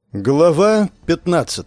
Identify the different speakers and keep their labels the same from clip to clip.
Speaker 1: Глава 15.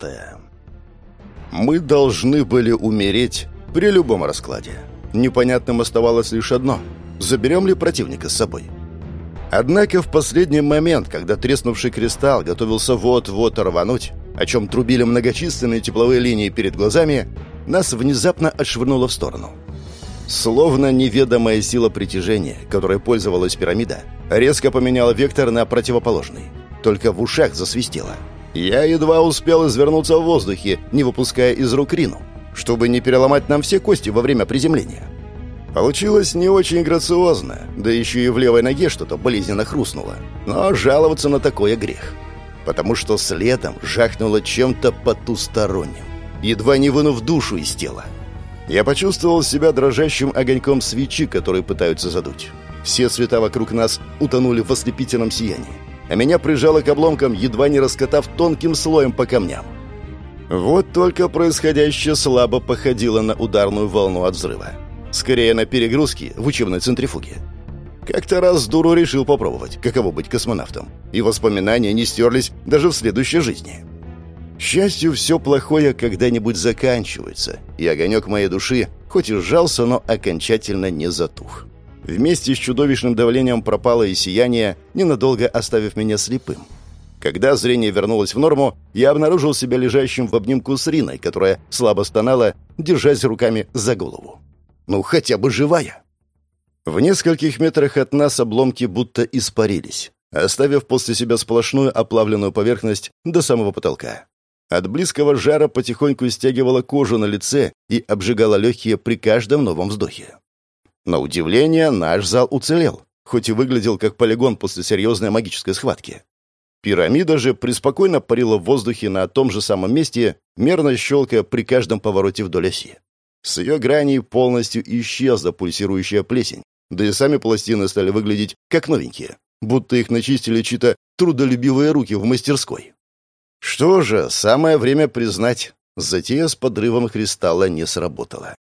Speaker 1: Мы должны были умереть при любом раскладе. Непонятным оставалось лишь одно – заберем ли противника с собой. Однако в последний момент, когда треснувший кристалл готовился вот-вот рвануть, о чем трубили многочисленные тепловые линии перед глазами, нас внезапно отшвырнуло в сторону. Словно неведомая сила притяжения, которой пользовалась пирамида, резко поменяла вектор на противоположный. Только в ушах засвистело. Я едва успел извернуться в воздухе, не выпуская из рук Рину, чтобы не переломать нам все кости во время приземления. Получилось не очень грациозно, да еще и в левой ноге что-то болезненно хрустнуло. Но жаловаться на такое грех. Потому что следом жахнуло чем-то потусторонним, едва не вынув душу из тела. Я почувствовал себя дрожащим огоньком свечи, который пытаются задуть. Все цвета вокруг нас утонули в ослепительном сиянии, а меня прижало к обломкам, едва не раскатав тонким слоем по камням. Вот только происходящее слабо походило на ударную волну от взрыва. Скорее на перегрузки в учебной центрифуге. Как-то раз с дуру решил попробовать, каково быть космонавтом, и воспоминания не стерлись даже в следующей жизни. К счастью, все плохое когда-нибудь заканчивается, и огонек моей души, хоть и сжался, но окончательно не затух. Вместе с чудовищным давлением пропало и сияние, ненадолго оставив меня слепым. Когда зрение вернулось в норму, я обнаружил себя лежащим в обнимку с Риной, которая слабо стонала, держась руками за голову. Ну, хотя бы живая. В нескольких метрах от нас обломки будто испарились, оставив после себя сплошную оплавленную поверхность до самого потолка. От близкого жара потихоньку стягивала кожу на лице и обжигала легкие при каждом новом вздохе. На удивление, наш зал уцелел, хоть и выглядел как полигон после серьезной магической схватки. Пирамида же преспокойно парила в воздухе на том же самом месте, мерно щелкая при каждом повороте вдоль оси. С ее граней полностью исчезла пульсирующая плесень, да и сами пластины стали выглядеть как новенькие, будто их начистили чьи-то трудолюбивые руки в мастерской. Что же, самое время признать, затея с подрывом кристалла не сработала.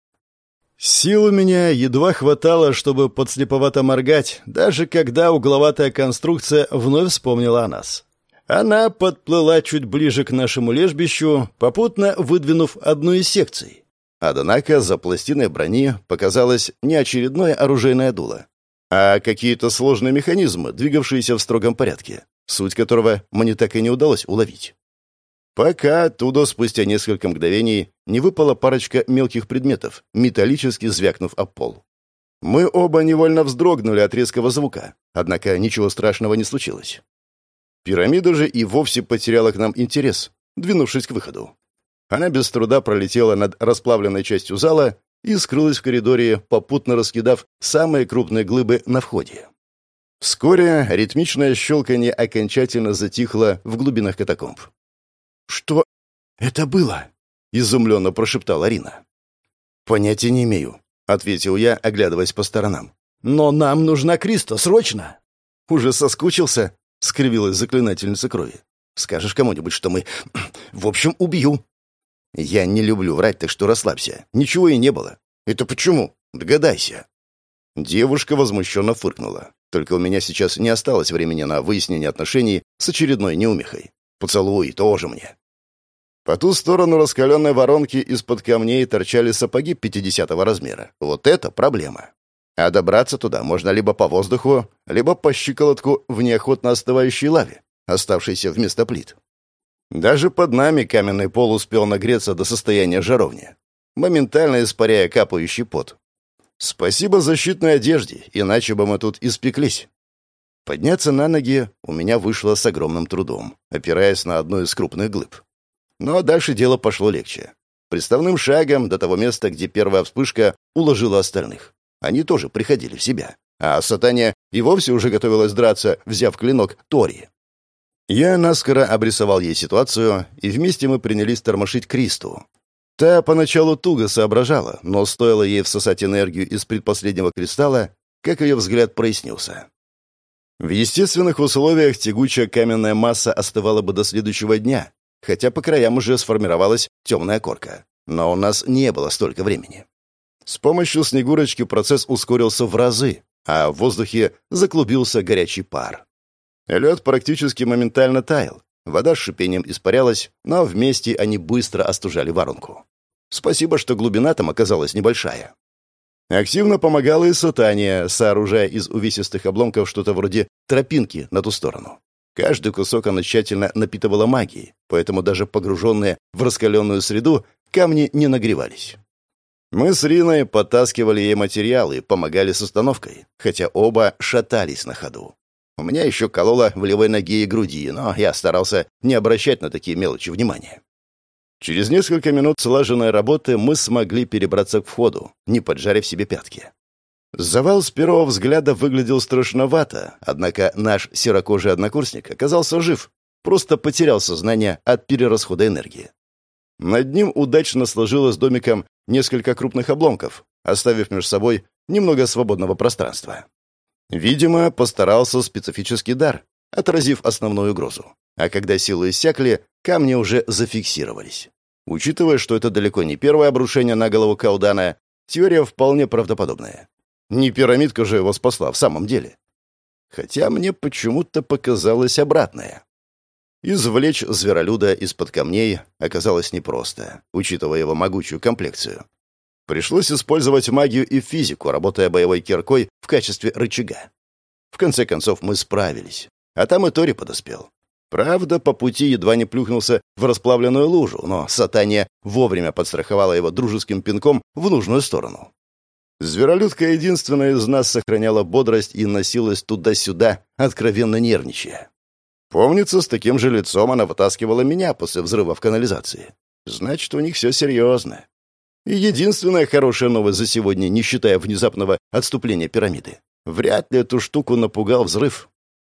Speaker 1: Сил у меня едва хватало, чтобы подслеповато моргать, даже когда угловатая конструкция вновь вспомнила о нас. Она подплыла чуть ближе к нашему лежбищу, попутно выдвинув одну из секций. Однако за пластиной брони показалось не очередное оружейное дуло, а какие-то сложные механизмы, двигавшиеся в строгом порядке, суть которого мне так и не удалось уловить. Пока оттуда спустя несколько мгновений не выпала парочка мелких предметов, металлически звякнув об пол. Мы оба невольно вздрогнули от резкого звука, однако ничего страшного не случилось. Пирамида же и вовсе потеряла к нам интерес, двинувшись к выходу. Она без труда пролетела над расплавленной частью зала и скрылась в коридоре, попутно раскидав самые крупные глыбы на входе. Вскоре ритмичное щелканье окончательно затихло в глубинах катакомб. «Что это было?» — изумленно прошептала Рина. «Понятия не имею», — ответил я, оглядываясь по сторонам. «Но нам нужна Кристо, срочно!» «Уже соскучился?» — скривилась заклинательница крови. «Скажешь кому-нибудь, что мы... В общем, убью». «Я не люблю врать, так что расслабься. Ничего и не было». «Это почему? Догадайся». Девушка возмущенно фыркнула. «Только у меня сейчас не осталось времени на выяснение отношений с очередной неумехой. Поцелуй тоже мне». По ту сторону раскаленной воронки из-под камней торчали сапоги 50-го размера. Вот это проблема. А добраться туда можно либо по воздуху, либо по щиколотку в неохотно остывающей лаве, оставшейся вместо плит. Даже под нами каменный пол успел нагреться до состояния жаровни, моментально испаряя капающий пот. Спасибо защитной одежде, иначе бы мы тут испеклись. Подняться на ноги у меня вышло с огромным трудом, опираясь на одну из крупных глыб. Но дальше дело пошло легче. Приставным шагом до того места, где первая вспышка уложила остальных. Они тоже приходили в себя. А сатане и вовсе уже готовилась драться, взяв клинок Тори. Я наскоро обрисовал ей ситуацию, и вместе мы принялись тормошить Кристу. Та поначалу туго соображала, но стоило ей всосать энергию из предпоследнего кристалла, как ее взгляд прояснился. В естественных условиях тягучая каменная масса остывала бы до следующего дня, хотя по краям уже сформировалась темная корка. Но у нас не было столько времени. С помощью Снегурочки процесс ускорился в разы, а в воздухе заклубился горячий пар. Лед практически моментально таял, Вода с шипением испарялась, но вместе они быстро остужали воронку. Спасибо, что глубина там оказалась небольшая. Активно помогала и Сатания, сооружая из увесистых обломков что-то вроде тропинки на ту сторону. Каждый кусок она тщательно напитывала магией, поэтому даже погруженные в раскаленную среду камни не нагревались. Мы с Риной подтаскивали ей материалы и помогали с установкой, хотя оба шатались на ходу. У меня еще кололо в левой ноге и груди, но я старался не обращать на такие мелочи внимания. Через несколько минут слаженной работы мы смогли перебраться к входу, не поджарив себе пятки. Завал с первого взгляда выглядел страшновато, однако наш серокожий однокурсник оказался жив, просто потерял сознание от перерасхода энергии. Над ним удачно сложилось домиком несколько крупных обломков, оставив между собой немного свободного пространства. Видимо, постарался специфический дар, отразив основную угрозу. А когда силы иссякли, камни уже зафиксировались. Учитывая, что это далеко не первое обрушение на голову Каудана, теория вполне правдоподобная. Не пирамидка же его спасла в самом деле. Хотя мне почему-то показалось обратное. Извлечь зверолюда из-под камней оказалось непросто, учитывая его могучую комплекцию. Пришлось использовать магию и физику, работая боевой киркой в качестве рычага. В конце концов мы справились, а там и Тори подоспел. Правда, по пути едва не плюхнулся в расплавленную лужу, но Сатания вовремя подстраховала его дружеским пинком в нужную сторону. Зверолюдка единственная из нас сохраняла бодрость и носилась туда-сюда, откровенно нервничая. Помнится, с таким же лицом она вытаскивала меня после взрыва в канализации. Значит, у них все серьезно. И единственная хорошая новость за сегодня, не считая внезапного отступления пирамиды. Вряд ли эту штуку напугал взрыв.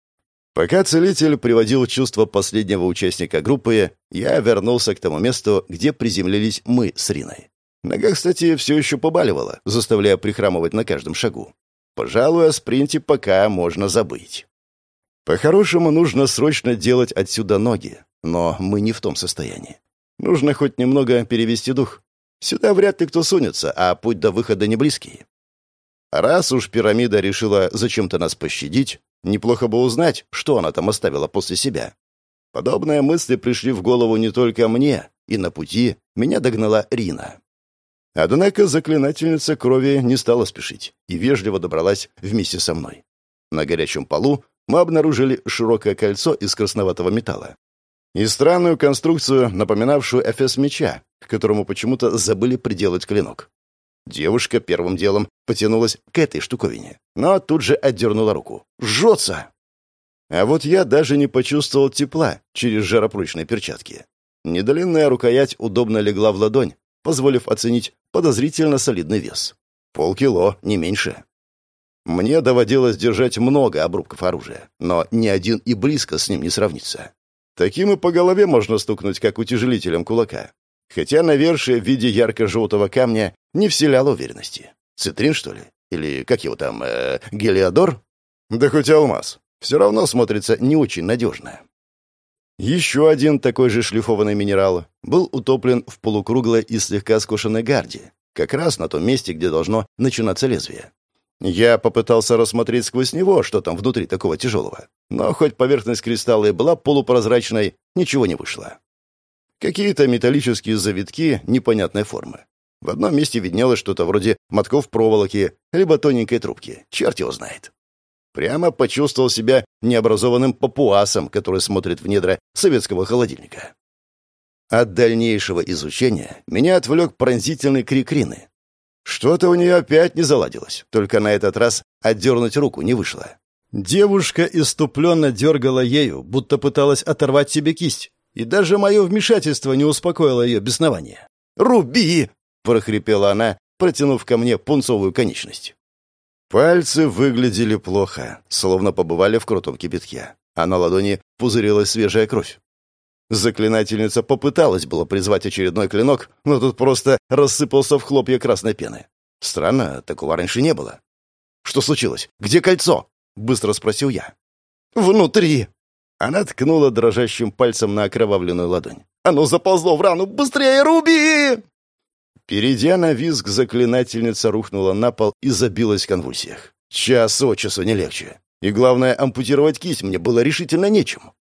Speaker 1: Пока целитель приводил в чувство последнего участника группы, я вернулся к тому месту, где приземлились мы с Риной. Нога, кстати, все еще побаливала, заставляя прихрамывать на каждом шагу. Пожалуй, о спринте пока можно забыть. По-хорошему, нужно срочно делать отсюда ноги, но мы не в том состоянии. Нужно хоть немного перевести дух. Сюда вряд ли кто сунется, а путь до выхода не близкий. Раз уж пирамида решила зачем-то нас пощадить, неплохо бы узнать, что она там оставила после себя. Подобные мысли пришли в голову не только мне, и на пути меня догнала Рина. Однако заклинательница крови не стала спешить и вежливо добралась вместе со мной. На горячем полу мы обнаружили широкое кольцо из красноватого металла и странную конструкцию, напоминавшую эфес меча, к которому почему-то забыли приделать клинок. Девушка первым делом потянулась к этой штуковине, но тут же отдернула руку. «Жжется!» А вот я даже не почувствовал тепла через жаропрочные перчатки. Недлинная рукоять удобно легла в ладонь, позволив оценить подозрительно солидный вес. Полкило, не меньше. Мне доводилось держать много обрубков оружия, но ни один и близко с ним не сравнится. Таким и по голове можно стукнуть, как утяжелителем кулака. Хотя навершие в виде ярко-желтого камня не вселяло уверенности. Цитрин, что ли? Или как его там, Гелиодор? Да хоть алмаз. Все равно смотрится не очень надежно. Еще один такой же шлифованный минерал был утоплен в полукруглой и слегка скошенной гарде, как раз на том месте, где должно начинаться лезвие. Я попытался рассмотреть сквозь него, что там внутри такого тяжелого. Но хоть поверхность кристалла и была полупрозрачной, ничего не вышло. Какие-то металлические завитки непонятной формы. В одном месте виднелось что-то вроде мотков проволоки, либо тоненькой трубки. Черт его знает. Прямо почувствовал себя необразованным папуасом, который смотрит в недра советского холодильника. От дальнейшего изучения меня отвлек пронзительный крик Рины. Что-то у нее опять не заладилось, только на этот раз отдернуть руку не вышло. Девушка иступленно дергала ею, будто пыталась оторвать себе кисть, и даже мое вмешательство не успокоило ее беснование. «Руби!» — прохрипела она, протянув ко мне пунцовую конечность. Пальцы выглядели плохо, словно побывали в крутом кипятке, а на ладони пузырилась свежая кровь. Заклинательница попыталась было призвать очередной клинок, но тут просто рассыпался в хлопья красной пены. Странно, такого раньше не было. «Что случилось? Где кольцо?» — быстро спросил я. «Внутри!» Она ткнула дрожащим пальцем на окровавленную ладонь. «Оно заползло в рану! Быстрее, Руби!» Перейдя на визг, заклинательница рухнула на пол и забилась в конвульсиях. Час от часу не легче. И главное, ампутировать кисть мне было решительно нечем.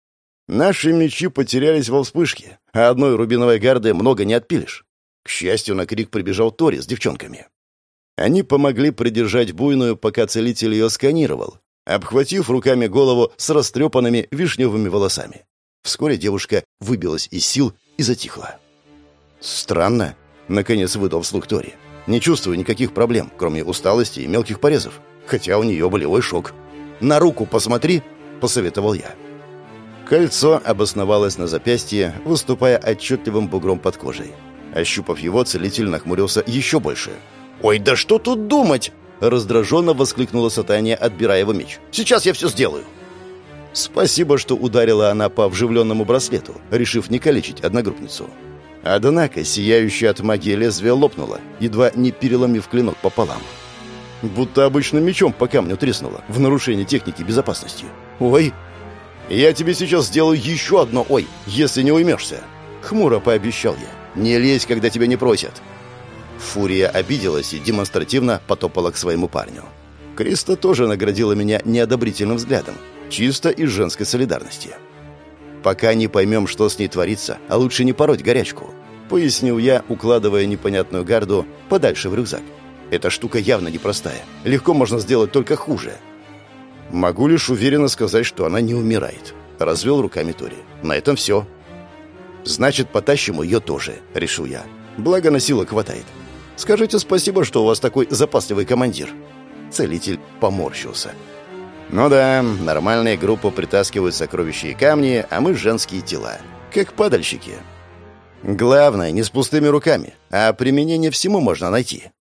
Speaker 1: Наши мечи потерялись во вспышке, а одной рубиновой гарды много не отпилишь. К счастью, на крик прибежал Тори с девчонками. Они помогли придержать буйную, пока целитель ее сканировал, обхватив руками голову с растрепанными вишневыми волосами. Вскоре девушка выбилась из сил и затихла. «Странно», — наконец выдал вслух Тори. «Не чувствую никаких проблем, кроме усталости и мелких порезов, хотя у нее болевой шок. На руку посмотри», — посоветовал я. Кольцо обосновалось на запястье, выступая отчетливым бугром под кожей. Ощупав его, целитель нахмурился еще больше. «Ой, да что тут думать!» — раздраженно воскликнула Сатания, отбирая его меч. «Сейчас я все сделаю!» Спасибо, что ударила она по вживленному браслету, решив не калечить одногруппницу. Однако сияющее от магии лезвие лопнуло, едва не переломив клинок пополам. Будто обычным мечом по камню треснуло, в нарушении техники безопасности. «Ой! Я тебе сейчас сделаю еще одно «ой», если не уймешься!» Хмуро пообещал я. «Не лезь, когда тебя не просят!» Фурия обиделась и демонстративно потопала к своему парню. Криста тоже наградила меня неодобрительным взглядом, чисто из женской солидарности. «Пока не поймем, что с ней творится, а лучше не пороть горячку», — пояснил я, укладывая непонятную гарду подальше в рюкзак. «Эта штука явно непростая. Легко можно сделать только хуже». «Могу лишь уверенно сказать, что она не умирает», — развел руками Тори. «На этом все». «Значит, потащим ее тоже», — решил я. «Благо носилок хватает. Скажите спасибо, что у вас такой запасливый командир». Целитель поморщился. «Ну да, нормальные группы притаскивают сокровища и камни, а мы женские тела. Как падальщики. Главное, не с пустыми руками, а применение всему можно найти».